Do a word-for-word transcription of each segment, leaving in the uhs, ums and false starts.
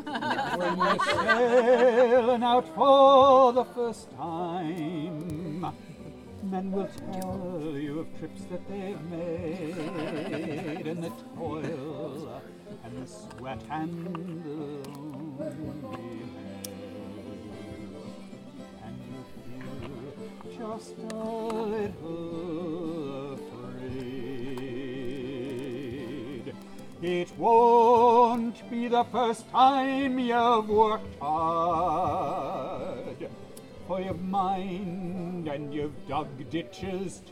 When you're sailing out for the first time, men will tell you of trips that they've made, and the toil, and the sweat, and the loneliness. And you feel just a little afraid. It won't be the first time you've worked hard, for you've mined and you've dug ditches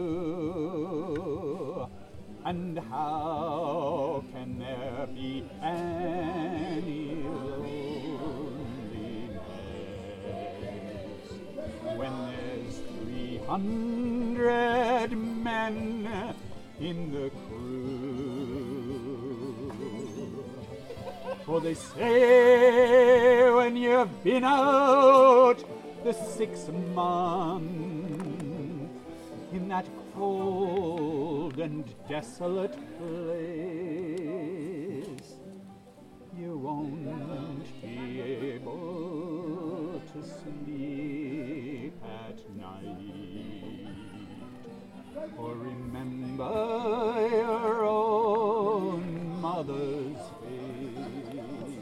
too. And how can there be any loneliness when there's three hundred men in the crew? For they say when you've been out the six months in that cold and desolate place, you won't be able to sleep at night or remember your own mother's face.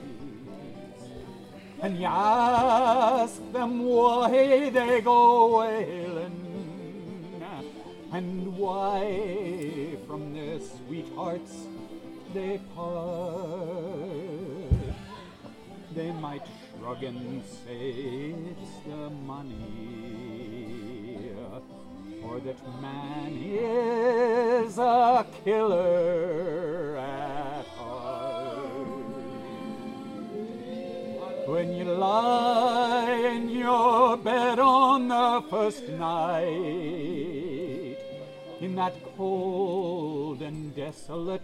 And you ask them why they go wailing, and why from their sweethearts they part. They might shrug and say it's the money, or that man is a killer at heart. When you lie in your bed on the first night, in that cold and desolate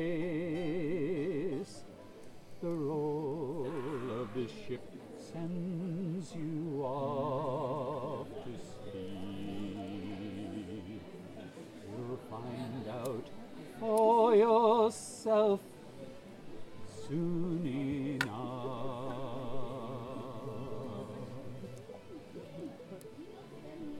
place, the roll of the ship sends you off to sea. You'll find out for yourself soon